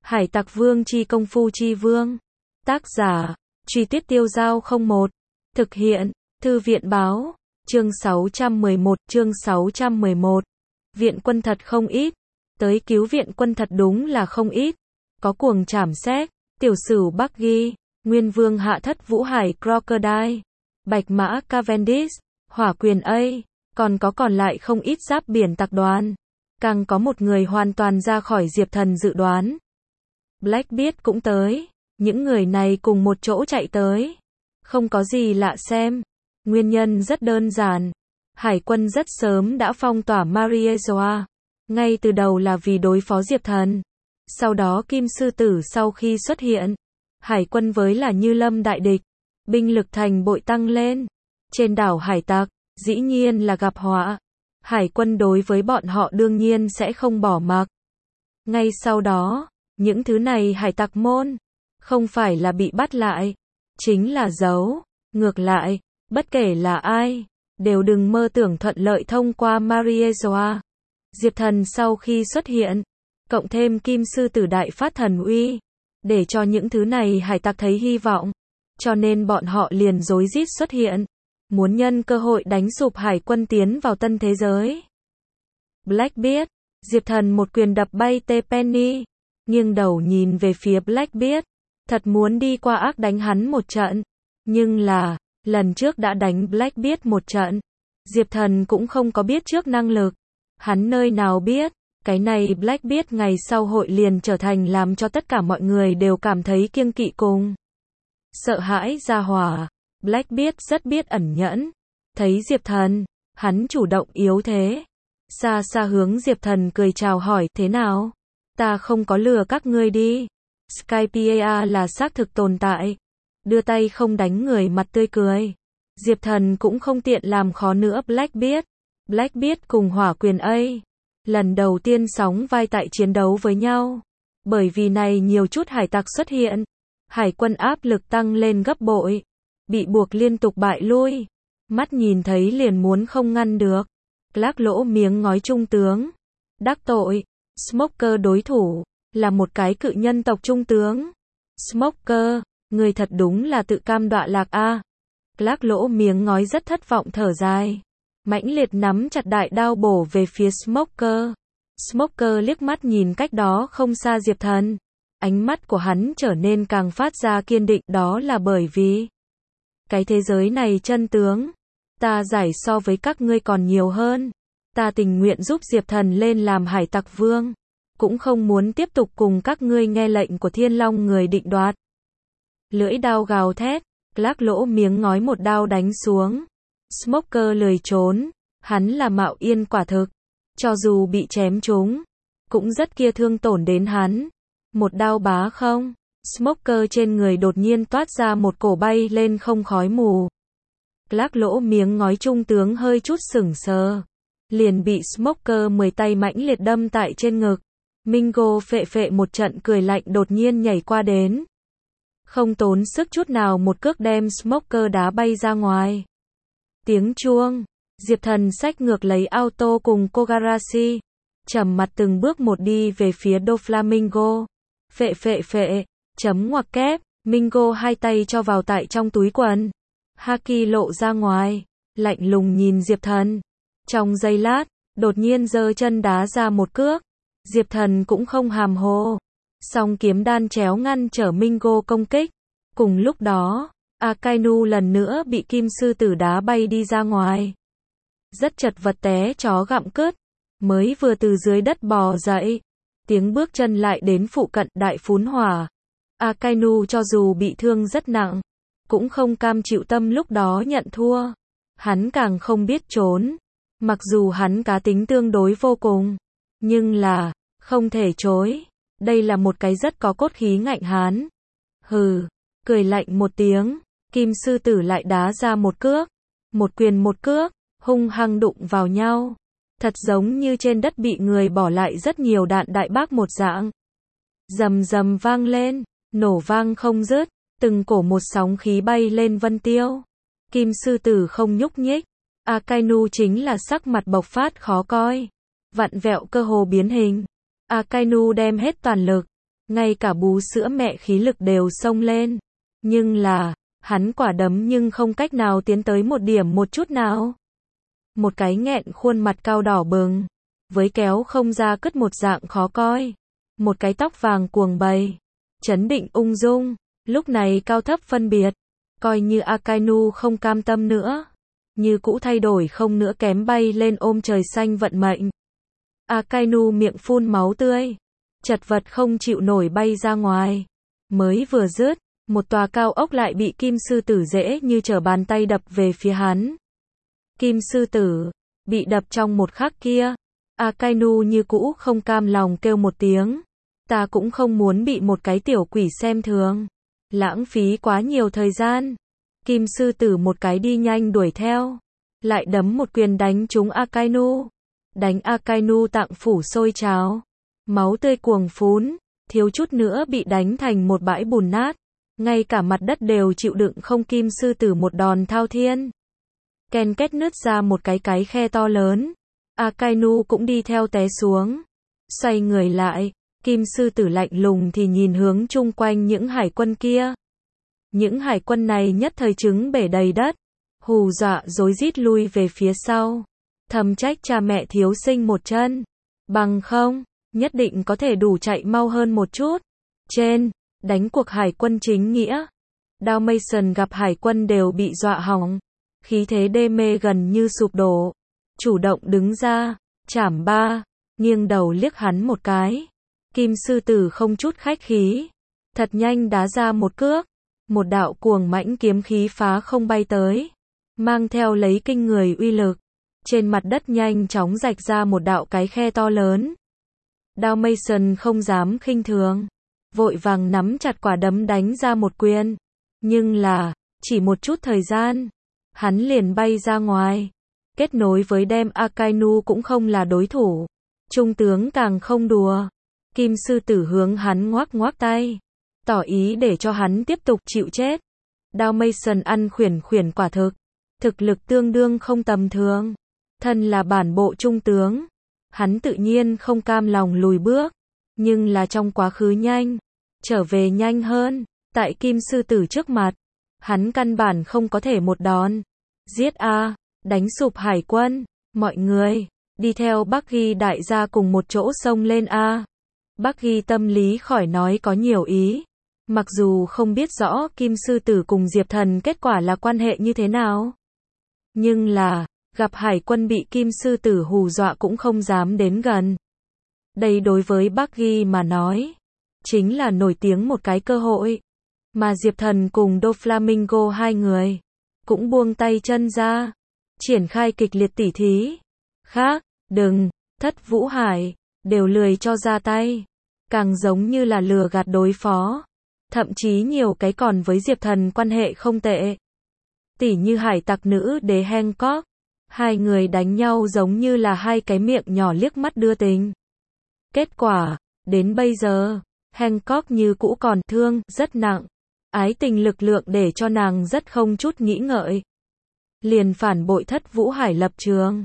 Hải Tặc Vương chi công phu chi vương. Tác giả, Truy Tuyết Tiêu Dao 01. Thực hiện, Thư viện Báo. Chương 611. Viện quân thật không ít. Tới cứu viện quân thật đúng là không ít. Có cuồng trảm xét, tiểu sửu Bắc Ghi, Nguyên Vương Hạ Thất Vũ Hải Crocodile, Bạch Mã Cavendish, Hỏa Quyền A, còn lại không ít giáp biển tặc đoàn. Càng có một người hoàn toàn ra khỏi Diệp Thần dự đoán. Blackbeard cũng tới, những người này cùng một chỗ chạy tới. Không có gì lạ xem, nguyên nhân rất đơn giản. Hải quân rất sớm đã phong tỏa Mariejoa, ngay từ đầu là vì đối phó Diệp Thần. Sau đó Kim Sư Tử sau khi xuất hiện, hải quân với là như lâm đại địch, binh lực thành bội tăng lên. Trên đảo hải tặc, dĩ nhiên là gặp họa. Hải quân đối với bọn họ đương nhiên sẽ không bỏ mặc. Ngay sau đó, những thứ này hải tặc môn, không phải là bị bắt lại, chính là giấu. Ngược lại, bất kể là ai, đều đừng mơ tưởng thuận lợi thông qua Mariejoa. Diệp Thần sau khi xuất hiện, cộng thêm Kim Sư Tử đại phát thần uy, để cho những thứ này hải tặc thấy hy vọng, cho nên bọn họ liền rối rít xuất hiện, muốn nhân cơ hội đánh sụp hải quân tiến vào tân thế giới. Blackbeard, Diệp Thần một quyền đập bay T-Penny, nghiêng đầu nhìn về phía Blackbeard, thật muốn đi qua ác đánh hắn một trận, nhưng là, lần trước đã đánh Blackbeard một trận, Diệp Thần cũng không có biết trước năng lực, hắn nơi nào biết, cái này Blackbeard ngày sau hội liền trở thành làm cho tất cả mọi người đều cảm thấy kiêng kỵ cùng sợ hãi ra hỏa. Blackbeard rất biết ẩn nhẫn, thấy Diệp Thần, hắn chủ động yếu thế, xa xa hướng Diệp Thần cười chào hỏi, thế nào? Ta không có lừa các ngươi đi. Skypiea là xác thực tồn tại. Đưa tay không đánh người mặt tươi cười. Diệp Thần cũng không tiện làm khó nữa Blackbeard. Blackbeard cùng Hỏa Quyền A, lần đầu tiên sóng vai tại chiến đấu với nhau. Bởi vì này nhiều chút hải tặc xuất hiện, hải quân áp lực tăng lên gấp bội, bị buộc liên tục bại lui. Mắt nhìn thấy liền muốn không ngăn được. Clark lỗ miếng ngói trung tướng. Đắc tội. Smoker đối thủ, là một cái cự nhân tộc trung tướng. Smoker, người thật đúng là tự cam đọa lạc a. Clark lỗ miếng ngói rất thất vọng thở dài. Mãnh liệt nắm chặt đại đao bổ về phía Smoker. Smoker liếc mắt nhìn cách đó không xa Diệp Thần. Ánh mắt của hắn trở nên càng phát ra kiên định, đó là bởi vì cái thế giới này chân tướng, ta giải so với các ngươi còn nhiều hơn. Ta tình nguyện giúp Diệp Thần lên làm hải tặc vương, cũng không muốn tiếp tục cùng các ngươi nghe lệnh của Thiên Long người định đoạt. Lưỡi đao gào thét, Clark lỗ miếng ngói một đao đánh xuống. Smoker lười trốn, hắn là Mạo Yên quả thực, cho dù bị chém trúng, cũng rất kia thương tổn đến hắn. Một đao bá không, Smoker trên người đột nhiên toát ra một cổ bay lên không khói mù. Clark lỗ miếng ngói trung tướng hơi chút sững sờ, liền bị Smoker 10 tay mãnh liệt đâm tại trên ngực. Mingo phệ phệ một trận cười lạnh đột nhiên nhảy qua đến, không tốn sức chút nào một cước đem Smoker đá bay ra ngoài. Tiếng chuông, Diệp Thần xách ngược lấy auto cùng Kogarashi, trầm mặt từng bước một đi về phía Doflamingo. Phệ phệ phệ, chấm ngoặc kép, Mingo hai tay cho vào tại trong túi quần. Haki lộ ra ngoài, lạnh lùng nhìn Diệp Thần. Trong giây lát, đột nhiên giơ chân đá ra một cước. Diệp Thần cũng không hàm hồ, song kiếm đan chéo ngăn trở Mingo công kích. Cùng lúc đó, Akainu lần nữa bị Kim Sư Tử đá bay đi ra ngoài. Rất chật vật té chó gặm cứt, mới vừa từ dưới đất bò dậy, tiếng bước chân lại đến phụ cận đại phún hỏa. Akainu cho dù bị thương rất nặng, cũng không cam chịu tâm lúc đó nhận thua. Hắn càng không biết trốn. Mặc dù hắn cá tính tương đối vô cùng, nhưng là, không thể chối. Đây là một cái rất có cốt khí ngạnh hán. Hừ, cười lạnh một tiếng, Kim Sư Tử lại đá ra một cước. Một quyền một cước, hung hăng đụng vào nhau. Thật giống như trên đất bị người bỏ lại rất nhiều đạn đại bác một dạng. Rầm rầm vang lên, nổ vang không dứt, từng cổ một sóng khí bay lên vân tiêu. Kim Sư Tử không nhúc nhích. Akainu chính là sắc mặt bộc phát khó coi, vặn vẹo cơ hồ biến hình. Akainu đem hết toàn lực, ngay cả bú sữa mẹ khí lực đều xông lên. Nhưng là, hắn quả đấm nhưng không cách nào tiến tới một điểm một chút nào. Một cái nghẹn khuôn mặt cao đỏ bừng, với kéo không ra cất một dạng khó coi. Một cái tóc vàng cuồng bày, chấn định ung dung, lúc này cao thấp phân biệt. Coi như Akainu không cam tâm nữa, như cũ thay đổi không nữa kém bay lên ôm trời xanh vận mệnh. Akainu miệng phun máu tươi, chật vật không chịu nổi bay ra ngoài. Mới vừa dứt, một tòa cao ốc lại bị kim sư tử dễ như trở bàn tay đập về phía hắn. Kim sư tử, bị đập trong một khắc kia, Akainu như cũ không cam lòng kêu một tiếng. Ta cũng không muốn bị một cái tiểu quỷ xem thường. Lãng phí quá nhiều thời gian. Kim sư tử một cái đi nhanh đuổi theo. Lại đấm một quyền đánh trúng Akainu. Đánh Akainu tạng phủ sôi trào. Máu tươi cuồng phún. Thiếu chút nữa bị đánh thành một bãi bùn nát. Ngay cả mặt đất đều chịu đựng không kim sư tử một đòn thao thiên. Ken két nứt ra một cái khe to lớn. Akainu cũng đi theo té xuống. Xoay người lại. Kim sư tử lạnh lùng thì nhìn hướng chung quanh những hải quân kia. Những hải quân này nhất thời trứng bể đầy đất. Hù dọa rối rít lui về phía sau. Thầm trách cha mẹ thiếu sinh một chân. Bằng không, nhất định có thể đủ chạy mau hơn một chút. Trên, đánh cuộc hải quân chính nghĩa. Dalmatian gặp hải quân đều bị dọa hỏng. Khí thế đê mê gần như sụp đổ. Chủ động đứng ra, chảm ba, nghiêng đầu liếc hắn một cái. Kim sư tử không chút khách khí, thật nhanh đá ra một cước, một đạo cuồng mãnh kiếm khí phá không bay tới, mang theo lấy kinh người uy lực, trên mặt đất nhanh chóng rạch ra một đạo cái khe to lớn. Dalmatian không dám khinh thường, vội vàng nắm chặt quả đấm đánh ra một quyền, nhưng là, chỉ một chút thời gian, hắn liền bay ra ngoài, kết nối với đem Akainu cũng không là đối thủ, trung tướng càng không đùa. Kim sư tử hướng hắn ngoác ngoác tay, tỏ ý để cho hắn tiếp tục chịu chết. Dalmatian ăn khuyển quả thực lực tương đương không tầm thường. Thân là bản bộ trung tướng, hắn tự nhiên không cam lòng lùi bước, nhưng là trong quá khứ nhanh, trở về nhanh hơn, tại kim sư tử trước mặt, hắn căn bản không có thể một đòn. Giết a, đánh sụp hải quân, mọi người, đi theo Bucky đại gia cùng một chỗ xông lên a. Bucky tâm lý khỏi nói có nhiều ý. Mặc dù không biết rõ Kim Sư Tử cùng Diệp Thần kết quả là quan hệ như thế nào. Nhưng là, gặp hải quân bị Kim Sư Tử hù dọa cũng không dám đến gần. Đây đối với Bucky mà nói, chính là nổi tiếng một cái cơ hội. Mà Diệp Thần cùng Doflamingo hai người, cũng buông tay chân ra, triển khai kịch liệt tỉ thí. Khác, đừng, Thất Vũ Hải, đều lười cho ra tay, càng giống như là lừa gạt đối phó, thậm chí nhiều cái còn với Diệp Thần quan hệ không tệ. Tỉ như hải tặc nữ đế Hancock, hai người đánh nhau giống như là hai cái miệng nhỏ liếc mắt đưa tình. Kết quả, đến bây giờ, Hancock như cũ còn thương, rất nặng, ái tình lực lượng để cho nàng rất không chút nghĩ ngợi. Liền phản bội Thất Vũ Hải lập trường.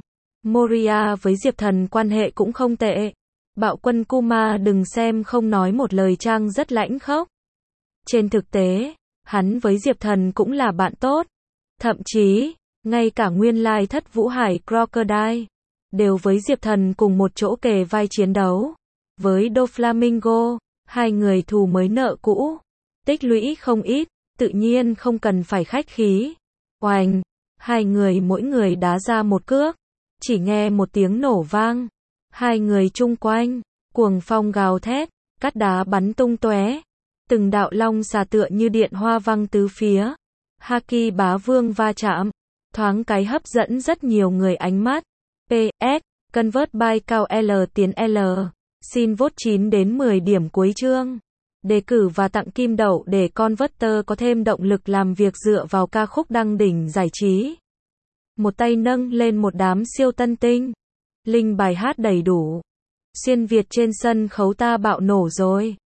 Moria với Diệp Thần quan hệ cũng không tệ. Bạo quân Kuma đừng xem không nói một lời trang rất lãnh khốc. Trên thực tế, hắn với Diệp Thần cũng là bạn tốt. Thậm chí, ngay cả nguyên lai Thất Vũ Hải Crocodile, đều với Diệp Thần cùng một chỗ kề vai chiến đấu. Với Doflamingo, hai người thù mới nợ cũ, tích lũy không ít, tự nhiên không cần phải khách khí. Oành, hai người mỗi người đá ra một cước, chỉ nghe một tiếng nổ vang. Hai người chung quanh, cuồng phong gào thét, cát đá bắn tung tóe, từng đạo long xà tựa như điện hoa văng tứ phía. Haki bá vương va chạm, thoáng cái hấp dẫn rất nhiều người ánh mắt. PS, Convert by cao L tiến L. Xin vote 9 đến 10 điểm cuối chương. Đề cử và tặng kim đậu để Converter có thêm động lực làm việc dựa vào ca khúc đăng đỉnh giải trí. Một tay nâng lên một đám siêu tân tinh. Link bài hát đầy đủ. Xuyên Việt trên sân khấu ta bạo nổ rồi.